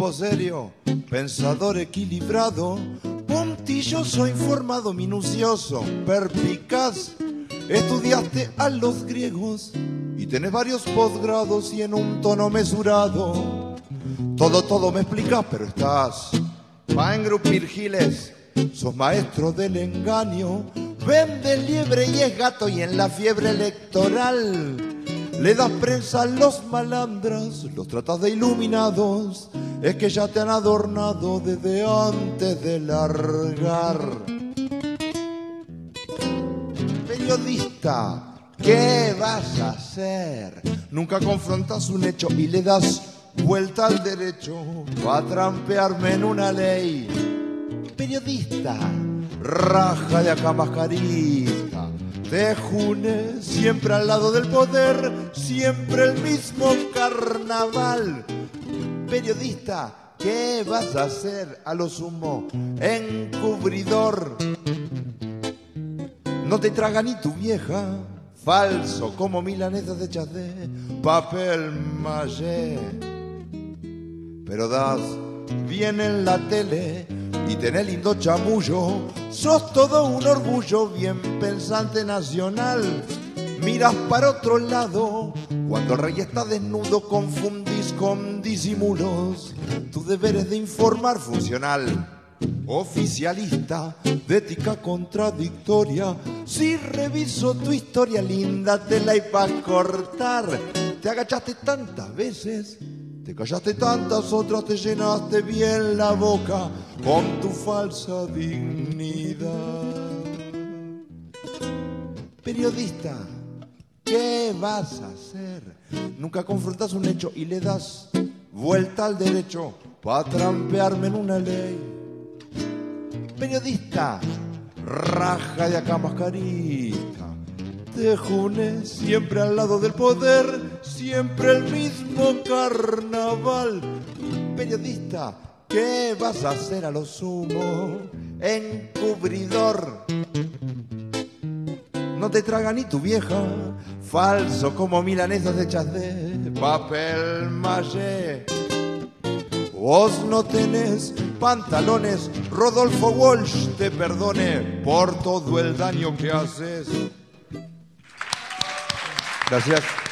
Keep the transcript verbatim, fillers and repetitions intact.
tipo serio, pensador equilibrado, puntilloso, informado, minucioso, perspicaz. Estudiaste a los griegos y tenés varios posgrados y en un tono mesurado. Todo, todo me explicas, pero estás pa' engrupir giles. Sos maestro del engaño, vende liebre y es gato, y en la fiebre electoral le das prensa a los malandras, los tratas de iluminados. Es que ya te han adornado desde antes de largar. Periodista, ¿qué vas a hacer? Nunca confrontas un hecho y le das vuelta al derecho a trampearme en una ley. Periodista, raja de acá mascarita, te june siempre al lado del poder, siempre el mismo carnaval. Periodista, ¿qué vas a hacer? A lo sumo, encubridor. No te traga ni tu vieja, falso como milanesas hechas de papel maché. Pero das bien en la tele y tenés lindo chamullo, sos todo un orgullo, bien pensante nacional. Miras para otro lado, cuando el rey está desnudo confundís con disimulos. Tu deber es de informar, funcional, oficialista, de ética contradictoria. Si reviso tu historia, linda tela y pa' cortar. Te agachaste tantas veces, te callaste tantas otras, te llenaste bien la boca con tu falsa dignidad. Periodista, ¿qué vas a hacer? Nunca confrontas un hecho y le das vuelta al derecho pa' trampearme en una ley. Periodista, raja de acá mascarita, te june siempre al lado del poder, siempre el mismo carnaval. Periodista, ¿qué vas a hacer? A lo sumo, encubridor. No te traga ni tu vieja, falso como milanesas hechas de papel maché. Vos no tenés pantalones, Rodolfo Walsh te perdone por todo el daño que haces. Gracias.